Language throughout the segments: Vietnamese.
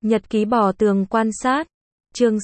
Nhật ký bò tường quan sát. Chương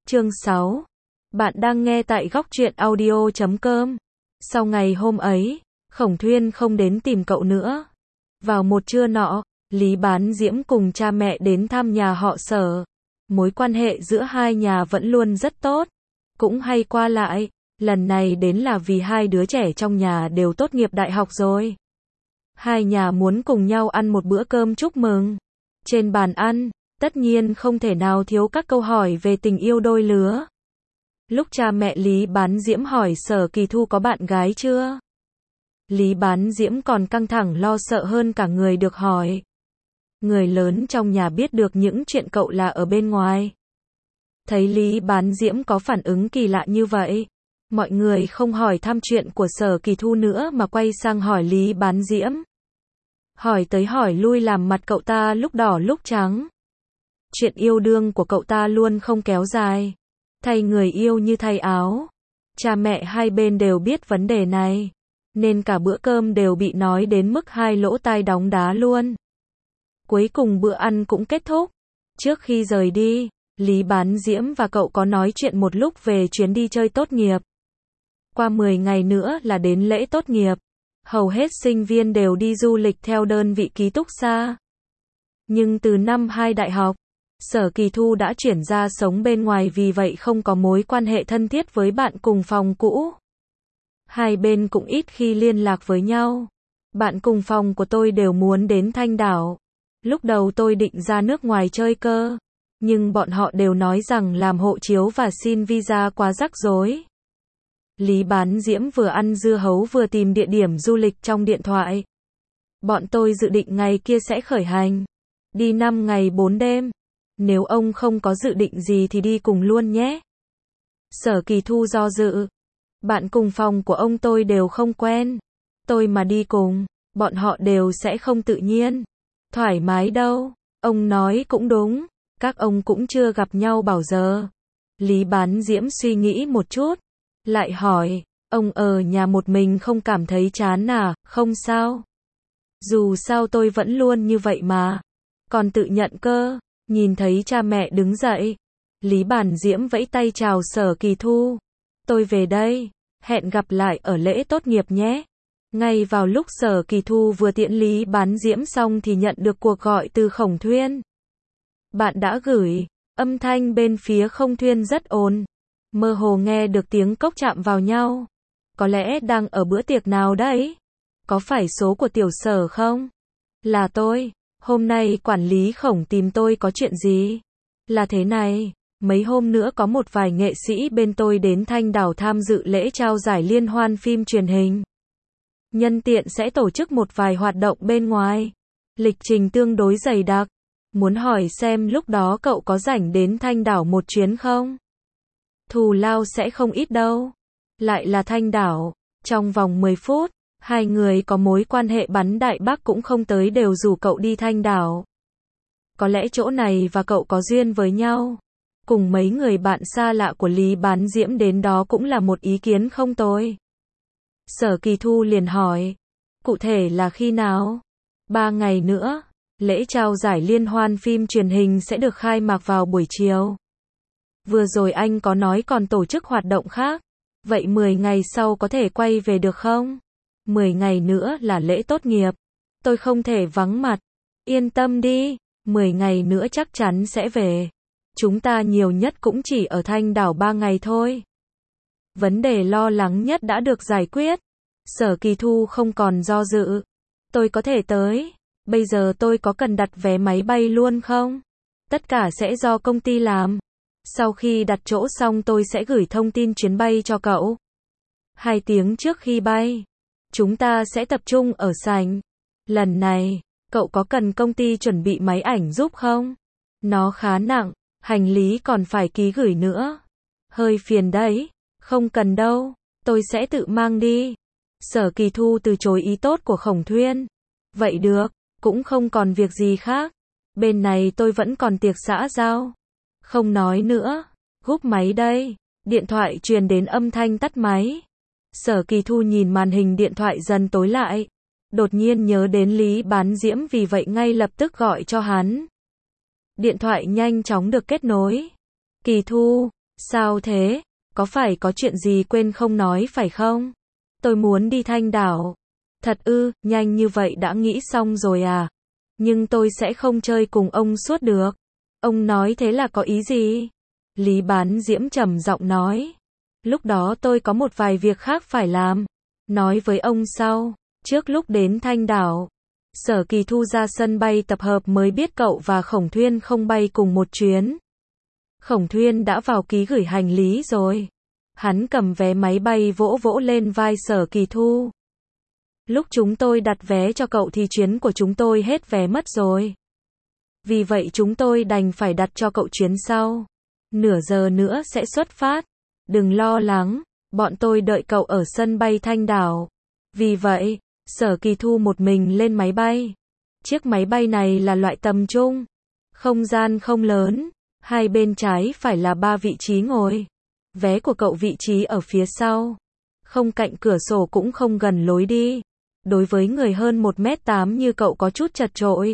6. Bạn đang nghe tại góc truyện audio.com. Sau ngày hôm ấy, Khổng Thuyên không đến tìm cậu nữa. Vào một trưa nọ, Lý Bán Diễm cùng cha mẹ đến thăm nhà họ Sở. Mối quan hệ giữa hai nhà vẫn luôn rất tốt, cũng hay qua lại. Lần này đến là vì hai đứa trẻ trong nhà đều tốt nghiệp đại học rồi. Hai nhà muốn cùng nhau ăn một bữa cơm chúc mừng. Trên bàn ăn, tất nhiên không thể nào thiếu các câu hỏi về tình yêu đôi lứa. Lúc cha mẹ Lý Bán Diễm hỏi Sở Kỳ Thu có bạn gái chưa, Lý Bán Diễm còn căng thẳng lo sợ hơn cả người được hỏi. Người lớn trong nhà biết được những chuyện cậu là ở bên ngoài. Thấy Lý Bán Diễm có phản ứng kỳ lạ như vậy, mọi người không hỏi thăm chuyện của Sở Kỳ Thu nữa mà quay sang hỏi Lý Bán Diễm. Hỏi tới hỏi lui làm mặt cậu ta lúc đỏ lúc trắng. Chuyện yêu đương của cậu ta luôn không kéo dài. Thay người yêu như thay áo. Cha mẹ hai bên đều biết vấn đề này, nên cả bữa cơm đều bị nói đến mức hai lỗ tai đóng đá luôn. Cuối cùng bữa ăn cũng kết thúc. Trước khi rời đi, Lý Bán Diễm và cậu có nói chuyện một lúc về chuyến đi chơi tốt nghiệp. Qua 10 ngày nữa là đến lễ tốt nghiệp. Hầu hết sinh viên đều đi du lịch theo đơn vị ký túc xá. Nhưng từ năm 2 đại học, Sở Kỳ Thu đã chuyển ra sống bên ngoài, vì vậy không có mối quan hệ thân thiết với bạn cùng phòng cũ. Hai bên cũng ít khi liên lạc với nhau. Bạn cùng phòng của tôi đều muốn đến Thanh Đảo. Lúc đầu tôi định ra nước ngoài chơi cơ, nhưng bọn họ đều nói rằng làm hộ chiếu và xin visa quá rắc rối. Lý Bán Diễm vừa ăn dưa hấu vừa tìm địa điểm du lịch trong điện thoại. Bọn tôi dự định ngày kia sẽ khởi hành. Đi 5 ngày 4 đêm. Nếu ông không có dự định gì thì đi cùng luôn nhé. Sở Kỳ Thu do dự. Bạn cùng phòng của ông tôi đều không quen. Tôi mà đi cùng, bọn họ đều sẽ không tự nhiên, thoải mái đâu. Ông nói cũng đúng, các ông cũng chưa gặp nhau bao giờ. Lý Bán Diễm suy nghĩ một chút, lại hỏi, ông ở nhà một mình không cảm thấy chán à? Không sao. Dù sao tôi vẫn luôn như vậy mà. Còn tự nhận cơ. Nhìn thấy cha mẹ đứng dậy, Lý Bán Diễm vẫy tay chào Sở Kỳ Thu. Tôi về đây, hẹn gặp lại ở lễ tốt nghiệp nhé. Ngay vào lúc Sở Kỳ Thu vừa tiễn Lý Bán Diễm xong thì nhận được cuộc gọi từ Khổng Thuyên. Bạn đã gửi. Âm thanh bên phía Khổng Thuyên rất ồn, mơ hồ nghe được tiếng cốc chạm vào nhau. Có lẽ đang ở bữa tiệc nào đấy. Có phải số của tiểu Sở không? Là tôi. Hôm nay quản lý Khổng tìm tôi có chuyện gì? Là thế này, mấy hôm nữa có một vài nghệ sĩ bên tôi đến Thanh Đảo tham dự lễ trao giải liên hoan phim truyền hình. Nhân tiện sẽ tổ chức một vài hoạt động bên ngoài. Lịch trình tương đối dày đặc. Muốn hỏi xem lúc đó cậu có rảnh đến Thanh Đảo một chuyến không? Thù lao sẽ không ít đâu. Lại là Thanh Đảo. Trong vòng 10 phút, hai người có mối quan hệ bắn đại bác cũng không tới đều rủ cậu đi Thanh Đảo. Có lẽ chỗ này và cậu có duyên với nhau. Cùng mấy người bạn xa lạ của Lý Bán Diễm đến đó cũng là một ý kiến không tồi. Sở Kỳ Thu liền hỏi, cụ thể là khi nào? 3 ngày nữa, lễ trao giải liên hoan phim truyền hình sẽ được khai mạc vào buổi chiều. Vừa rồi anh có nói còn tổ chức hoạt động khác. Vậy 10 ngày sau có thể quay về được không? 10 ngày nữa là lễ tốt nghiệp. Tôi không thể vắng mặt. Yên tâm đi, 10 ngày nữa chắc chắn sẽ về. Chúng ta nhiều nhất cũng chỉ ở Thanh Đảo 3 ngày thôi. Vấn đề lo lắng nhất đã được giải quyết. Sở Kỳ Thu không còn do dự. Tôi có thể tới. Bây giờ tôi có cần đặt vé máy bay luôn không? Tất cả sẽ do công ty làm. Sau khi đặt chỗ xong tôi sẽ gửi thông tin chuyến bay cho cậu. 2 tiếng trước khi bay, chúng ta sẽ tập trung ở sảnh. Lần này, cậu có cần công ty chuẩn bị máy ảnh giúp không? Nó khá nặng, hành lý còn phải ký gửi nữa. Hơi phiền đấy. Không cần đâu, tôi sẽ tự mang đi. Sở Kỳ Thu từ chối ý tốt của Khổng Thuyên. Vậy được, cũng không còn việc gì khác. Bên này tôi vẫn còn tiệc xã giao. Không nói nữa, cúp máy đây. Điện thoại truyền đến âm thanh tắt máy. Sở Kỳ Thu nhìn màn hình điện thoại dần tối lại. Đột nhiên nhớ đến Lý Bán Diễm, vì vậy ngay lập tức gọi cho hắn. Điện thoại nhanh chóng được kết nối. Kỳ Thu, sao thế? Có phải có chuyện gì quên không nói phải không? Tôi muốn đi Thanh Đảo. Thật ư, nhanh như vậy đã nghĩ xong rồi à? Nhưng tôi sẽ không chơi cùng ông suốt được. Ông nói thế là có ý gì? Lý Bán Diễm trầm giọng nói. Lúc đó tôi có một vài việc khác phải làm. Nói với ông sau. Trước lúc đến Thanh Đảo, Sở Kỳ Thu ra sân bay tập hợp mới biết cậu và Khổng Thuyên không bay cùng một chuyến. Khổng Thuyên đã vào ký gửi hành lý rồi. Hắn cầm vé máy bay vỗ vỗ lên vai Sở Kỳ Thu. Lúc chúng tôi đặt vé cho cậu thì chuyến của chúng tôi hết vé mất rồi. Vì vậy chúng tôi đành phải đặt cho cậu chuyến sau. Nửa giờ nữa sẽ xuất phát. Đừng lo lắng, bọn tôi đợi cậu ở sân bay Thanh Đảo. Vì vậy, Sở Kỳ Thu một mình lên máy bay. Chiếc máy bay này là loại tầm trung. Không gian không lớn. Hai bên trái phải là 3 vị trí ngồi. Vé của cậu vị trí ở phía sau. Không cạnh cửa sổ cũng không gần lối đi. Đối với người hơn 1m8 như cậu có chút chật chội.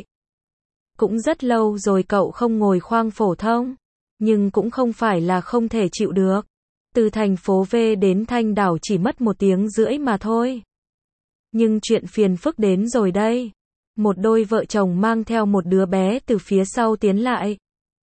Cũng rất lâu rồi cậu không ngồi khoang phổ thông. Nhưng cũng không phải là không thể chịu được. Từ thành phố V đến Thanh Đảo chỉ mất 1 tiếng rưỡi mà thôi. Nhưng chuyện phiền phức đến rồi đây. Một đôi vợ chồng mang theo một đứa bé từ phía sau tiến lại.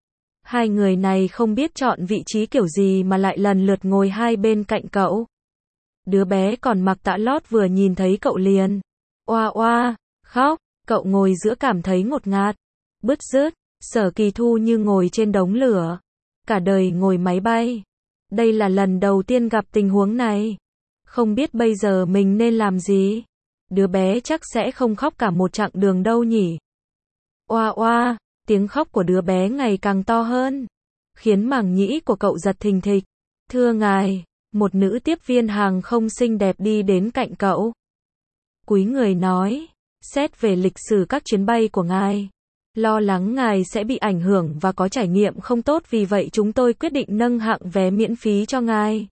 Hai người này không biết chọn vị trí kiểu gì mà lại lần lượt ngồi hai bên cạnh cậu. Đứa bé còn mặc tã lót vừa nhìn thấy cậu liền oa oa, khóc, cậu ngồi giữa cảm thấy ngột ngạt, bứt rứt. Sở Kỳ Thu như ngồi trên đống lửa. Cả đời ngồi máy bay. Đây là lần đầu tiên gặp tình huống này. Không biết bây giờ mình nên làm gì. Đứa bé chắc sẽ không khóc cả một chặng đường đâu nhỉ. Oa oa, tiếng khóc của đứa bé ngày càng to hơn. Khiến màng nhĩ của cậu giật thình thịch. Thưa ngài, một nữ tiếp viên hàng không xinh đẹp đi đến cạnh cậu. Cúi người nói, xét về lịch sử các chuyến bay của ngài. Lo lắng ngài sẽ bị ảnh hưởng và có trải nghiệm không tốt vì vậy chúng tôi quyết định nâng hạng vé miễn phí cho ngài.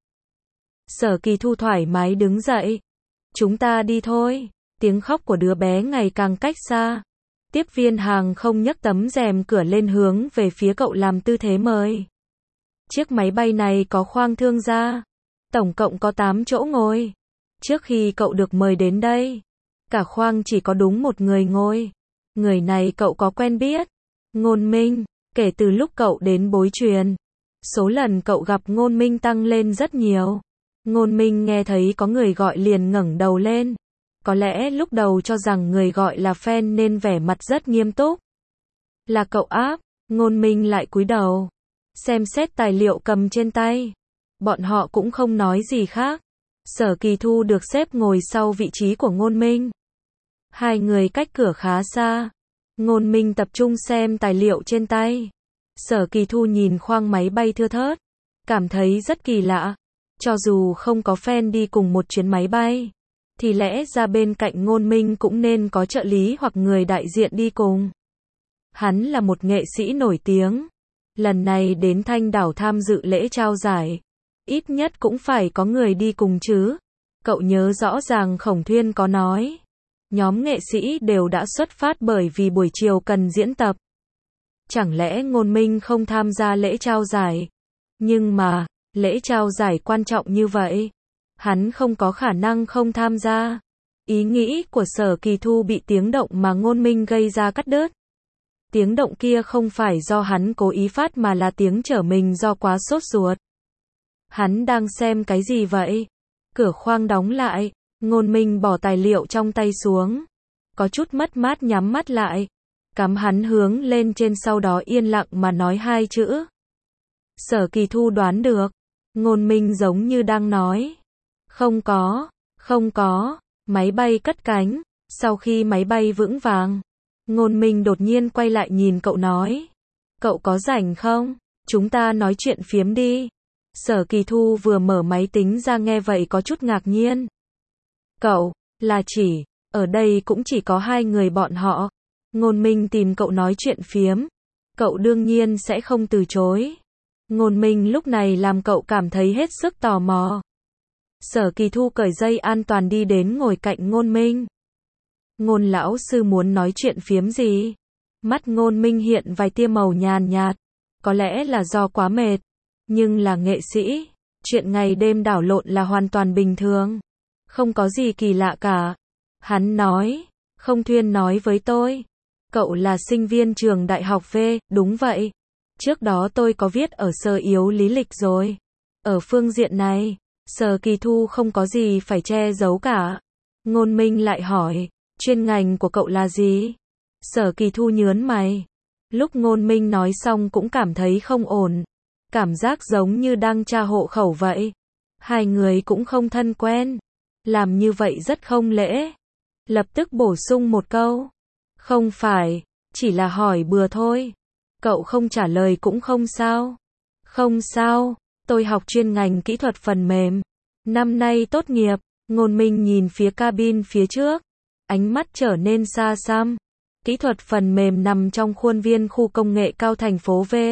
Sở Kỳ Thu thoải mái đứng dậy. Chúng ta đi thôi. Tiếng khóc của đứa bé ngày càng cách xa. Tiếp viên hàng không nhấc tấm rèm cửa lên hướng về phía cậu làm tư thế mời. Chiếc máy bay này có khoang thương gia. Tổng cộng có 8 chỗ ngồi. Trước khi cậu được mời đến đây, cả khoang chỉ có đúng một người ngồi. Người này cậu có quen biết. Ngôn Minh. Kể từ lúc cậu đến Bối Truyền, số lần cậu gặp Ngôn Minh tăng lên rất nhiều. Ngôn Minh nghe thấy có người gọi liền ngẩng đầu lên. Có lẽ lúc đầu cho rằng người gọi là fan nên vẻ mặt rất nghiêm túc. Là cậu áp. Ngôn Minh lại cúi đầu, xem xét tài liệu cầm trên tay. Bọn họ cũng không nói gì khác. Sở Kỳ Thu được xếp ngồi sau vị trí của Ngôn Minh. Hai người cách cửa khá xa. Ngôn Minh tập trung xem tài liệu trên tay. Sở Kỳ Thu nhìn khoang máy bay thưa thớt. Cảm thấy rất kỳ lạ. Cho dù không có fan đi cùng một chuyến máy bay, thì lẽ ra bên cạnh Ngôn Minh cũng nên có trợ lý hoặc người đại diện đi cùng. Hắn là một nghệ sĩ nổi tiếng. Lần này đến Thanh Đảo tham dự lễ trao giải. Ít nhất cũng phải có người đi cùng chứ. Cậu nhớ rõ ràng Khổng Thuyên có nói. Nhóm nghệ sĩ đều đã xuất phát bởi vì buổi chiều cần diễn tập. Chẳng lẽ Ngôn Minh không tham gia lễ trao giải? Nhưng mà, lễ trao giải quan trọng như vậy. Hắn không có khả năng không tham gia. Ý nghĩ của Sở Kỳ Thu bị tiếng động mà Ngôn Minh gây ra cắt đứt. Tiếng động kia không phải do hắn cố ý phát mà là tiếng trở mình do quá sốt ruột. Hắn đang xem cái gì vậy? Cửa khoang đóng lại. Ngôn Minh bỏ tài liệu trong tay xuống. Có chút mất mát nhắm mắt lại. Cắm hắn hướng lên trên sau đó yên lặng mà nói 2 chữ. Sở Kỳ Thu đoán được. Ngôn Minh giống như đang nói. Không có. Máy bay cất cánh. Sau khi máy bay vững vàng, Ngôn Minh đột nhiên quay lại nhìn cậu nói. Cậu có rảnh không? Chúng ta nói chuyện phiếm đi. Sở Kỳ Thu vừa mở máy tính ra nghe vậy có chút ngạc nhiên. Cậu, là chỉ, ở đây cũng chỉ có 2 người bọn họ. Ngôn Minh tìm cậu nói chuyện phiếm. Cậu đương nhiên sẽ không từ chối. Ngôn Minh lúc này làm cậu cảm thấy hết sức tò mò. Sở Kỳ Thu cởi dây an toàn đi đến ngồi cạnh Ngôn Minh. Ngôn lão sư muốn nói chuyện phiếm gì? Mắt Ngôn Minh hiện vài tia màu nhàn nhạt. Có lẽ là do quá mệt. Nhưng là nghệ sĩ. Chuyện ngày đêm đảo lộn là hoàn toàn bình thường. Không có gì kỳ lạ cả. Hắn nói. Không Thuyên nói với tôi. Cậu là sinh viên trường đại học V, đúng vậy. Trước đó tôi có viết ở Sở Yếu lý lịch rồi. Ở phương diện này, Sở Kỳ Thu không có gì phải che giấu cả. Ngôn Minh lại hỏi, chuyên ngành của cậu là gì? Sở Kỳ Thu nhớn mày. Lúc Ngôn Minh nói xong cũng cảm thấy không ổn. Cảm giác giống như đang tra hộ khẩu vậy. Hai người cũng không thân quen. Làm như vậy rất không lễ. Lập tức bổ sung một câu. Không phải, chỉ là hỏi bừa thôi. Cậu không trả lời cũng không sao. Không sao, tôi học chuyên ngành kỹ thuật phần mềm. Năm nay tốt nghiệp. Ngôn Minh nhìn phía cabin phía trước. Ánh mắt trở nên xa xăm. Kỹ thuật phần mềm nằm trong khuôn viên khu công nghệ cao thành phố V.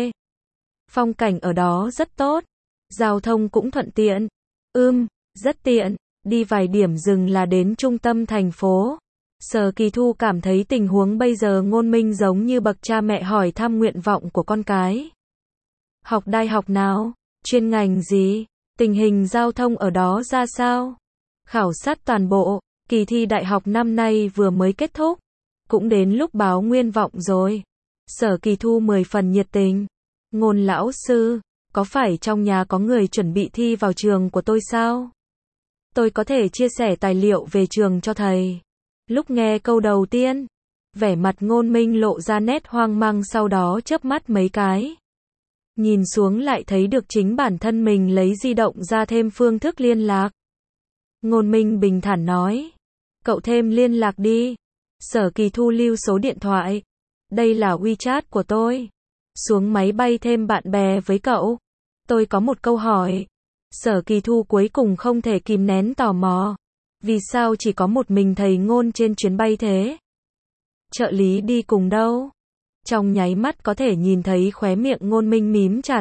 Phong cảnh ở đó rất tốt. Giao thông cũng thuận tiện. Rất tiện. Đi vài điểm dừng là đến trung tâm thành phố. Sở Kỳ Thu cảm thấy tình huống bây giờ Ngôn Minh giống như bậc cha mẹ hỏi thăm nguyện vọng của con cái. Học đại học nào? Chuyên ngành gì? Tình hình giao thông ở đó ra sao? Khảo sát toàn bộ, kỳ thi đại học năm nay vừa mới kết thúc. Cũng đến lúc báo nguyên vọng rồi. Sở Kỳ Thu 10 phần nhiệt tình. Ngôn lão sư, có phải trong nhà có người chuẩn bị thi vào trường của tôi sao? Tôi có thể chia sẻ tài liệu về trường cho thầy. Lúc nghe câu đầu tiên, vẻ mặt Ngôn Minh lộ ra nét hoang mang, sau đó chớp mắt mấy cái. Nhìn xuống lại thấy được chính bản thân mình lấy di động ra thêm phương thức liên lạc. Ngôn Minh bình thản nói. Cậu thêm liên lạc đi. Sở Kỳ Thu lưu số điện thoại. Đây là WeChat của tôi. Xuống máy bay thêm bạn bè với cậu. Tôi có một câu hỏi. Sở Kỳ Thu cuối cùng không thể kìm nén tò mò. Vì sao chỉ có một mình thầy Ngôn trên chuyến bay thế? Trợ lý đi cùng đâu? Trong nháy mắt có thể nhìn thấy khóe miệng Ngôn Minh mím chặt.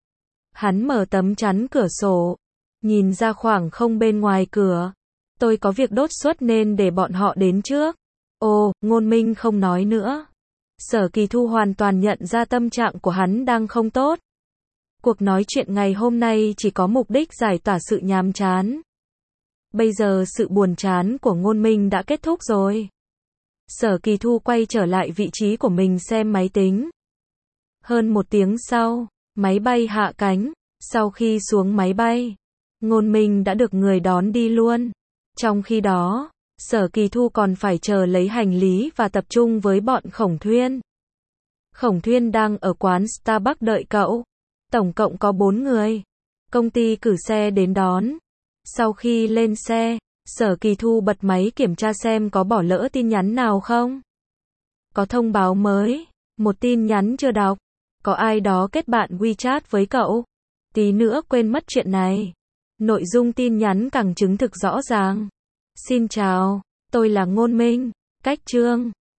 Hắn mở tấm chắn cửa sổ. Nhìn ra khoảng không bên ngoài cửa. Tôi có việc đột xuất nên để bọn họ đến trước. Ồ, Ngôn Minh không nói nữa. Sở Kỳ Thu hoàn toàn nhận ra tâm trạng của hắn đang không tốt. Cuộc nói chuyện ngày hôm nay chỉ có mục đích giải tỏa sự nhàm chán. Bây giờ sự buồn chán của Ngôn Minh đã kết thúc rồi. Sở Kỳ Thu quay trở lại vị trí của mình xem máy tính. Hơn 1 tiếng sau, máy bay hạ cánh. Sau khi xuống máy bay, Ngôn Minh đã được người đón đi luôn. Trong khi đó, Sở Kỳ Thu còn phải chờ lấy hành lý và tập trung với bọn Khổng Thuyên. Khổng Thuyên đang ở quán Starbucks đợi cậu. Tổng cộng có 4 người. Công ty cử xe đến đón. Sau khi lên xe, Sở Kỳ Thu bật máy kiểm tra xem có bỏ lỡ tin nhắn nào không. Có thông báo mới. Một tin nhắn chưa đọc. Có ai đó kết bạn WeChat với cậu. Tí nữa quên mất chuyện này. Nội dung tin nhắn càng chứng thực rõ ràng. Xin chào, tôi là Ngôn Minh. Cách chương